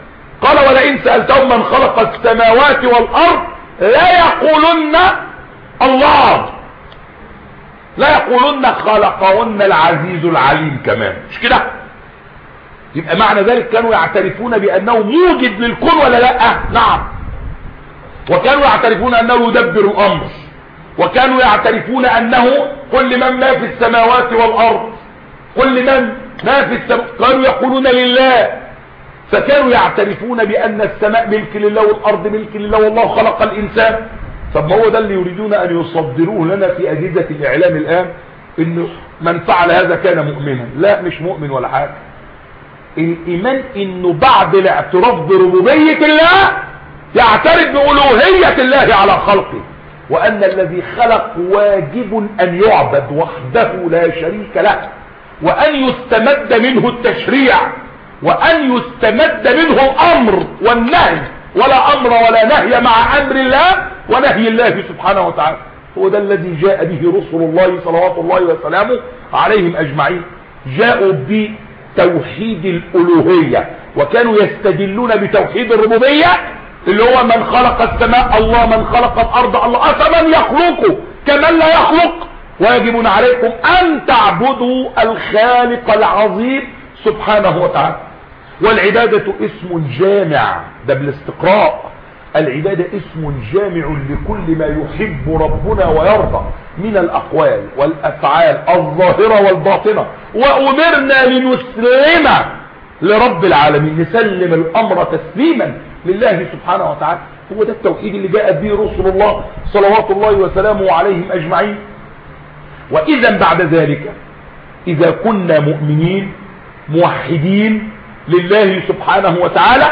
قال ولئن سألتهم من خلق السماوات والأرض لا يقولن الله، لا يقولن خلقهن العزيز العليم كمان، مش كده؟ يبقى معنى ذلك كانوا يعترفون بأنه موجد للكون ولا لا؟ نعم. وكانوا يعترفون أنه يدبر الأمر، وكانوا يعترفون أنه كل من ما في السماوات والأرض، كل من ما في السماوات، كانوا يقولون لله. فكانوا يعترفون بأن السماء ملك لله والأرض ملك لله والله خلق الإنسان. طب ما هو ده اللي يريدون أن يصدروه لنا في أجهزة الإعلام الآن، إنه من فعل هذا كان مؤمنا. لا، مش مؤمن ولا حاجة. الإيمان إنه بعد الاعتراف بربوبية الله يعترف بألوهية الله على خلقه، وأن الذي خلق واجب أن يعبد وحده لا شريك له، وأن يستمد منه التشريع، وأن يستمد منه الأمر والنهي، ولا أمر ولا نهي مع أمر الله ونهي الله سبحانه وتعالى. هو ده الذي جاء به رسل الله صلوات الله وسلامه عليهم أجمعين. جاءوا بتوحيد الألوهية، وكانوا يستدلون بتوحيد الربوبية اللي هو من خلق السماء الله، من خلق الأرض الله، أفمن يخلق كمن لا يخلق، واجب عليكم أن تعبدوا الخالق العظيم سبحانه وتعالى. والعبادة اسم جامع، ده بالاستقراء، العبادة اسم جامع لكل ما يحب ربنا ويرضى من الأقوال والأفعال الظاهرة والباطنة. وأمرنا لنسلم لرب العالمين، نسلم الأمر تسليما لله سبحانه وتعالى. هو ده التوحيد اللي جاءت به رسل الله صلوات الله وسلامه عليهم أجمعين. وإذا بعد ذلك إذا كنا مؤمنين موحدين لله سبحانه وتعالى،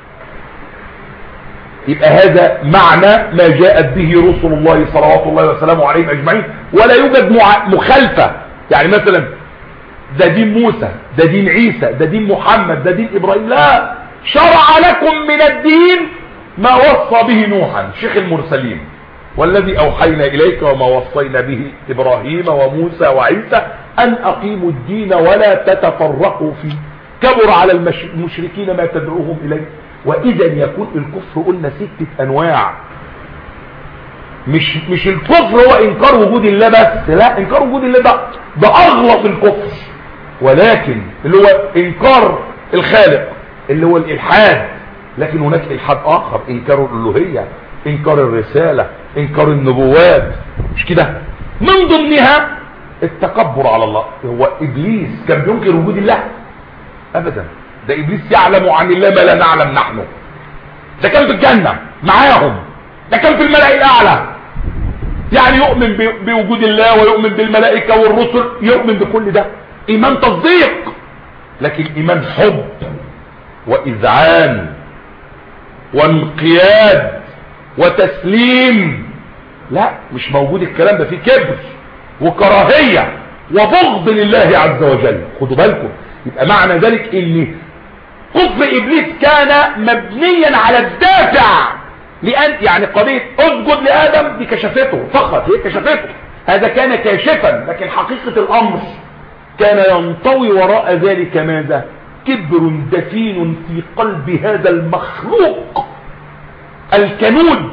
يبقى هذا معنى ما جاءت به رسل الله صلوات الله وسلامه عليهم أجمعين، ولا يوجد مخالفة. يعني مثلا ده دين موسى، ده دين عيسى، ده دين محمد، ده دين إبراهيم، لا، شرع لكم من الدين ما وصى به نوحا شيخ المرسلين، والذي أوحينا إليك وما وصينا به إبراهيم وموسى وعيسى أن أقيموا الدين ولا تتفرقوا فيه، كبر على المشركين ما تدعوهم إليه. وإذا يكون الكفر قلنا 6 أنواع، مش الكفر هو إنكار وجود الله بس، لا، إنكار وجود الله ده أغلط الكفر، ولكن اللي هو إنكار الخالق اللي هو الإلحاد. لكن هناك إلحاد آخر، إنكار الألوهية، إنكار الرسالة، إنكار النبوات، مش كده؟ من ضمنها التكبر على الله. هو إبليس كان بينكر وجود الله؟ أبدا، ده إبليس يعلم عن الله ما لا نعلم نحن. ده كان في الجنة معاهم، ده كان في الملأ الأعلى، يعني يؤمن بوجود الله ويؤمن بالملائكة والرسل، يؤمن بكل ده إيمان تصديق، لكن إيمان حب وإذعان وانقياد وتسليم، لا، مش موجود الكلام ده. فيه كبر وكراهية وبغض لله عز وجل. خدوا بالكم، يبقى معنى ذلك ان كفر ابليس كان مبنيا على الدافع، لان يعني قضية اسجد لادم دي كشفته فقط، هي كشفته، هذا كان كاشفا، لكن حقيقة الامر كان ينطوي وراء ذلك ماذا؟ كبر دفين في قلب هذا المخلوق الكنود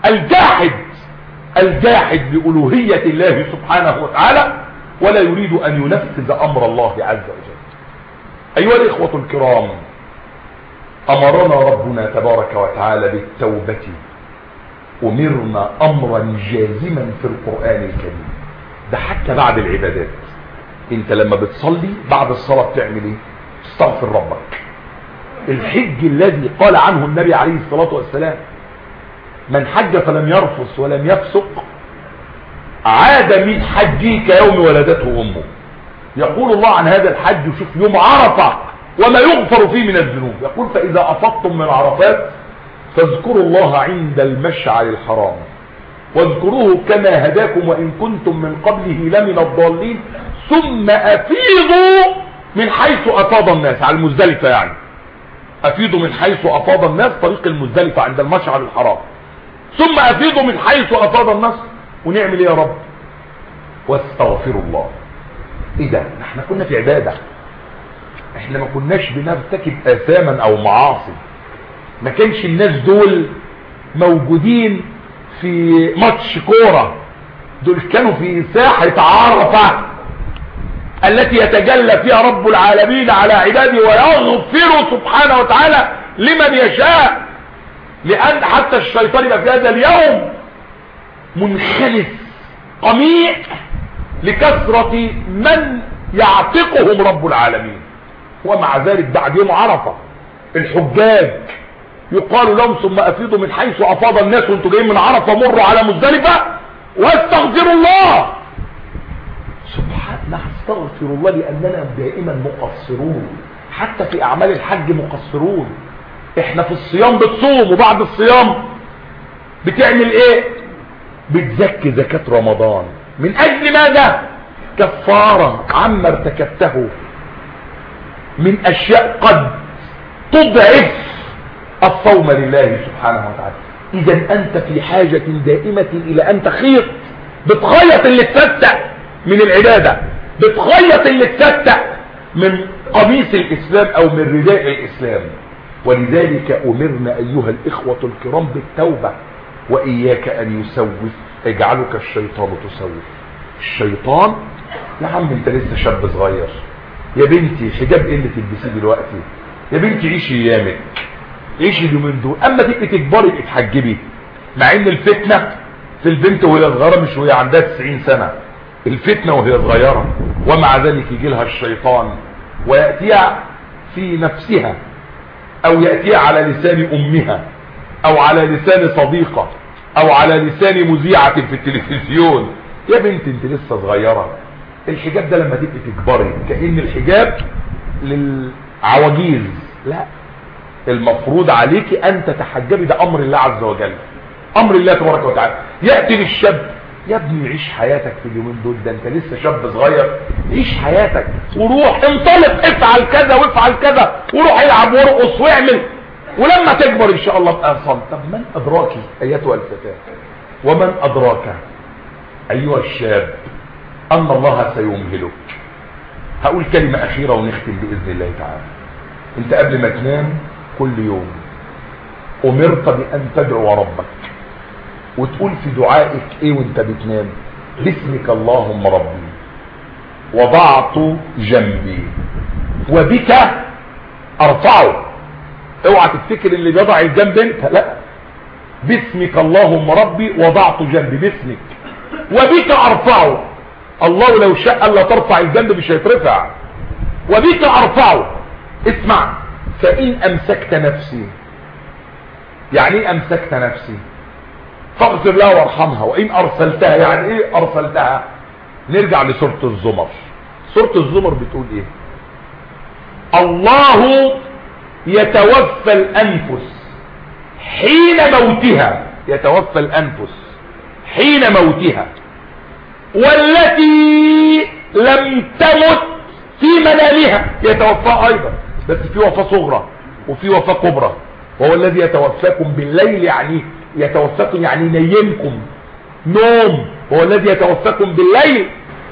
الجاحد بألوهية الله سبحانه وتعالى، ولا يريد أن ينفذ أمر الله عز وجل. أيها الإخوة الكرام، أمرنا ربنا تبارك وتعالى بالتوبة، أمرنا أمرا جازما في القرآن الكريم. ده حتى بعد العبادات، انت لما بتصلي بعد الصلاة بتعمل ايه؟ استغفر ربك. الحج الذي قال عنه النبي عليه الصلاة والسلام: من حج فلم يرفث ولم يفسق عاد من حجه كيوم ولدته امه. يقول الله عن هذا الحج، شوف يوم عرفة وما يغفر فيه من الذنوب، يقول: فإذا أفضتم من عرفات فاذكروا الله عند المشعر الحرام واذكروه كما هداكم وإن كنتم من قبله لمن الضالين ثم أفيضوا من حيث أفاض الناس. على المزدلفة يعني، أفيضوا من حيث أفاض الناس، طريق المزدلفة عند المشعر الحرام، ثم أفيضوا من حيث أفاض الناس. ونعمل ايه يا رب؟ واستغفروا الله. ايه ده؟ احنا كنا في عبادة، احنا ما كناش بنرتكب آثاما او معاصي، ما كانش الناس دول موجودين في ماتش كورة، دول كانوا في ساحة عرفة التي يتجلى فيها رب العالمين على عباده ويغفر سبحانه وتعالى لمن يشاء. لأن حتى الشيطان يبقى في هذا اليوم منخلص قميع لكثرة من يعتقهم رب العالمين. ومع ذلك بعد يوم عرفة الحجاج يقال لهم ثم افيضوا من حيث افاض الناس، وانتوا جايين من عرفة مروا على مزدلفة واستغفروا الله. سبحان الله، استغفر الله لاننا دائما مقصرون، حتى في اعمال الحج مقصرون. احنا في الصيام بتصوم، وبعد الصيام بتعمل ايه؟ بتزكي زكاة رمضان. من اجل ماذا؟ كفارة عما ارتكبته من اشياء قد تضعف الصوم لله سبحانه وتعالى. اذا انت في حاجة دائمة الى ان تخيط، بتخيط اللي اتفتح من العبادة، بتخيط اللي اتفتح من قميص الاسلام او من رداء الاسلام. ولذلك امرنا ايها الاخوة الكرام بالتوبة. واياك ان يسوف، اجعلك الشيطان تسوف. الشيطان يا عم انت لسه شاب صغير، يا بنتي حجاب ايه اللي تلبسيه دلوقتي، يا بنتي عيشي ايامك، عيشي اليومين دول، اما تبقي تكبري تتحجبي. مع ان الفتنه في البنت وهي صغيره مش وهي عندها 90 سنه، الفتنه وهي صغيره. ومع ذلك يجي لها الشيطان وياتيها في نفسها، او ياتيها على لسان امها، او على لسان صديقه، او على لسان مذيعه في التلفزيون. يا بنت انت لسه صغيره، الحجاب ده لما تبقي تكبري. كأن الحجاب للعواجيز، لا، المفروض عليك ان تتحجبي، ده امر الله عز وجل، امر الله تبارك وتعالى. يأتي للشاب، يا ابني عيش حياتك في اليومين دول، ده انت لسه شاب صغير، عيش حياتك وروح انطلق، افعل كذا وافعل كذا، وروح العب وارقص واعمل، ولما تكبر ان شاء الله ابقى صل. طب من ادراك ايتها الفتاة، ومن ادراك ايها الشاب ان الله سيمهلك؟ هقول كلمة اخيرة ونختم باذن الله تعالى. انت قبل ما تنام كل يوم امرت بان تدعو ربك، وتقول في دعائك ايه وانت بتنام؟ باسمك اللهم ربي وضعت جنبي وبك ارفعه. اوعى تفتكر اللي بيضع الجنب انت، لا، باسمك اللهم ربي وضعت جنبي، باسمك وبك ارفعه. الله لو شاء الا ترفع الجنب مش هيترفع. وبك ارفعه. اسمع، فان امسكت نفسي، يعني ايه امسكت نفسي؟ فاغفر لها وارحمها. وان ارسلتها، يعني ايه ارسلتها؟ نرجع لسورة الزمر. سورة الزمر بتقول ايه؟ الله يتوفى الانفس حين موتها، يتوفى الانفس حين موتها، والتي لم تمت في منامها. يتوفى ايضا، بس في وفاة صغرى وفي وفاة كبرى. وهو الذي يتوفاكم بالليل، يعني يتوفاكم يعني نيمكم نوم. وهو الذي يتوفاكم بالليل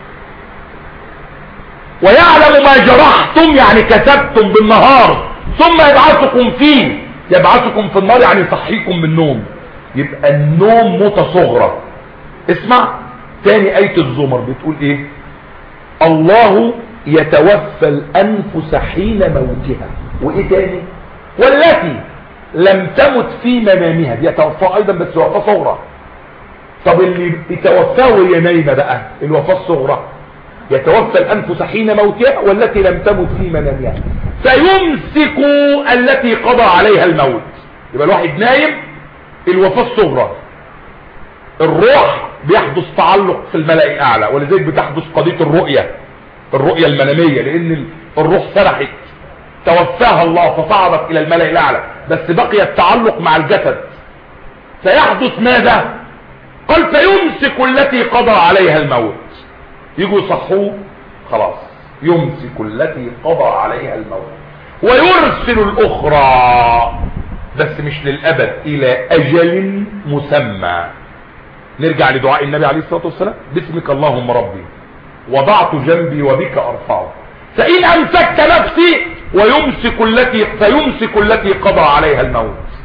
ويعلم ما جرحتم، يعني كسبتم بالنهار، ثم يبعثكم فيه. يبعثكم في النار يعني يصحيكم من النوم. يبقى النوم موتة صغرى. اسمع تاني آية الزمر بتقول ايه؟ الله يتوفى الانفس حين موتها، وايه تاني؟ والتي لم تمت في منامها. يتوفى ايضا بس وفاة صغرى. طب اللي يتوفاه وهي نايمه بقى، الوفاة الصغرى، يتوفى الانفس حين موتها والتي لم تمت في منامها فيمسك التي قضى عليها الموت. يبقى الواحد نايم، الوفاة الصغرى، الروح بيحدث تعلق في الملأ الاعلى، ولذلك بتحدث قضية الرؤية المنامية، لان الروح سرحت، توفاها الله فصعدت الى الملأ الاعلى، بس بقي التعلق مع الجسد. فيحدث ماذا؟ قال فيمسك التي قضى عليها الموت. يجوا يصحوه، خلاص يمسك التي قضى عليها الموت ويرسل الاخرى، بس مش للابد، الى اجل مسمى. نرجع لدعاء النبي عليه الصلاة والسلام، باسمك اللهم ربي وضعت جنبي وبك ارفعه، فان امسكت نفسي فيمسك التي قضى عليها الموت.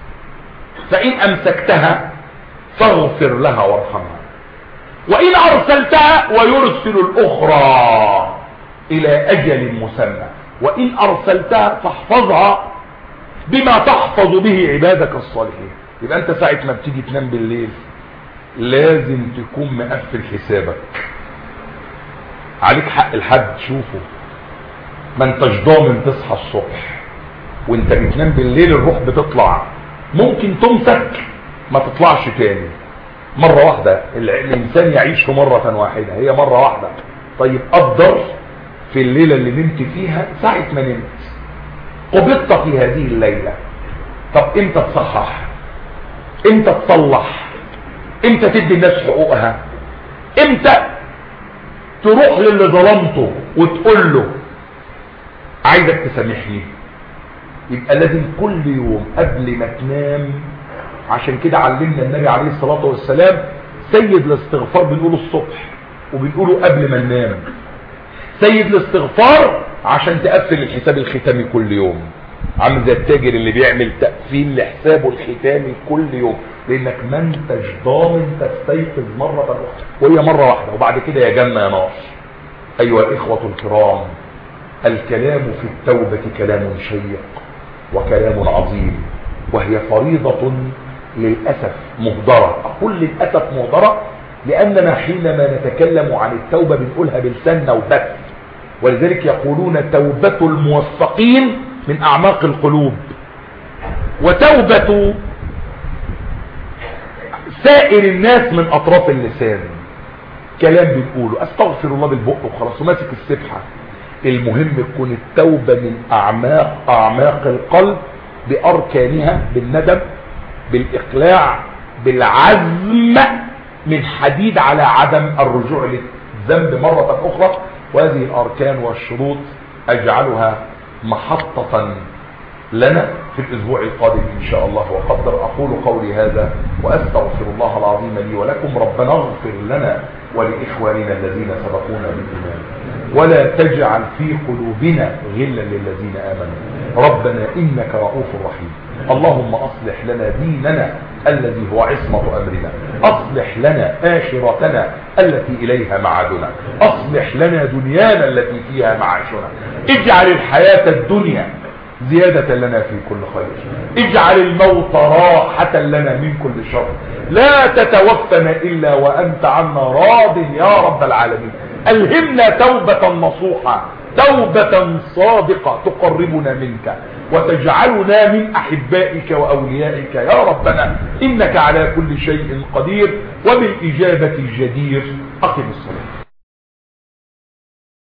فإن أمسكتها فاغفر لها وارحمها، وإن أرسلتها ويرسل الأخرى إلى أجل مسمى، وإن أرسلتها فاحفظها بما تحفظ به عبادك الصالحين. يبقى أنت ساعة ما بتيجي تنام بالليل لازم تكون مقفل حسابك، عليك حق الحد شوفه، ما انتش ضامن تصحى الصبح وانت بتنام بالليل الروح بتطلع، ممكن تمسك ما تطلعش تاني مرة واحدة. الإنسان يعيش مرة واحدة، هي مرة واحدة. طيب قدر في الليلة اللي نمت فيها ساعة ما نمت قبضت في هذه الليلة، طب امتى تصحح؟ امتى تصلح؟ امتى تدي الناس حقوقها؟ امتى تروح للي ظلمته وتقول له عايزك تسامحني؟ يبقى لازم كل يوم قبل ما تنام، عشان كده علمنا النبي عليه الصلاة والسلام سيد الاستغفار بنقوله الصبح وبنقوله قبل ما ننام. سيد الاستغفار عشان تقفل الحساب الختامي كل يوم، عامل زي التاجر اللي بيعمل تقفيل لحسابه الختامي كل يوم، لانك ما انتش ضامن تستيقظ مرة واحدة، وهي مرة واحدة وبعد كده يا جنة يا نار. ايها الاخوة الكرام، الكلام في التوبة كلام شيق وكلام عظيم، وهي فريضة للأسف مهدرة. أقول للأسف مهدرة لأننا حينما نتكلم عن التوبة بنقولها بلساننا وبس، ولذلك يقولون توبة الموفقين من أعماق القلوب، وتوبة سائر الناس من أطراف اللسان. كلام بنقوله أستغفر الله بالبق وخلاص وماسك السبحة. المهم تكون التوبة من أعماق القلب بأركانها، بالندم، بالإقلاع، بالعزم من حديد على عدم الرجوع للذنب مرة أخرى. وهذه الأركان والشروط أجعلها محطة لنا في الأسبوع القادم إن شاء الله وقدر. أقول قولي هذا وأستغفر الله العظيم لي ولكم. ربنا اغفر لنا ولإخواننا الذين سبقونا بالإيمان، ولا تجعل في قلوبنا غلا للذين آمنوا، ربنا إنك رؤوف رحيم. اللهم أصلح لنا ديننا الذي هو عصمة أمرنا، أصلح لنا آخرتنا التي إليها معادنا، أصلح لنا دنيانا التي فيها معاشنا، اجعل الحياة الدنيا زيادة لنا في كل خير، اجعل الموت راحة لنا من كل شر، لا تتوفنا إلا وأنت عنا راض يا رب العالمين. ألهمنا توبة نصوحة، توبة صادقة تقربنا منك وتجعلنا من أحبائك وأوليائك يا ربنا، إنك على كل شيء قدير وبالإجابة جدير. أقم الصلاة.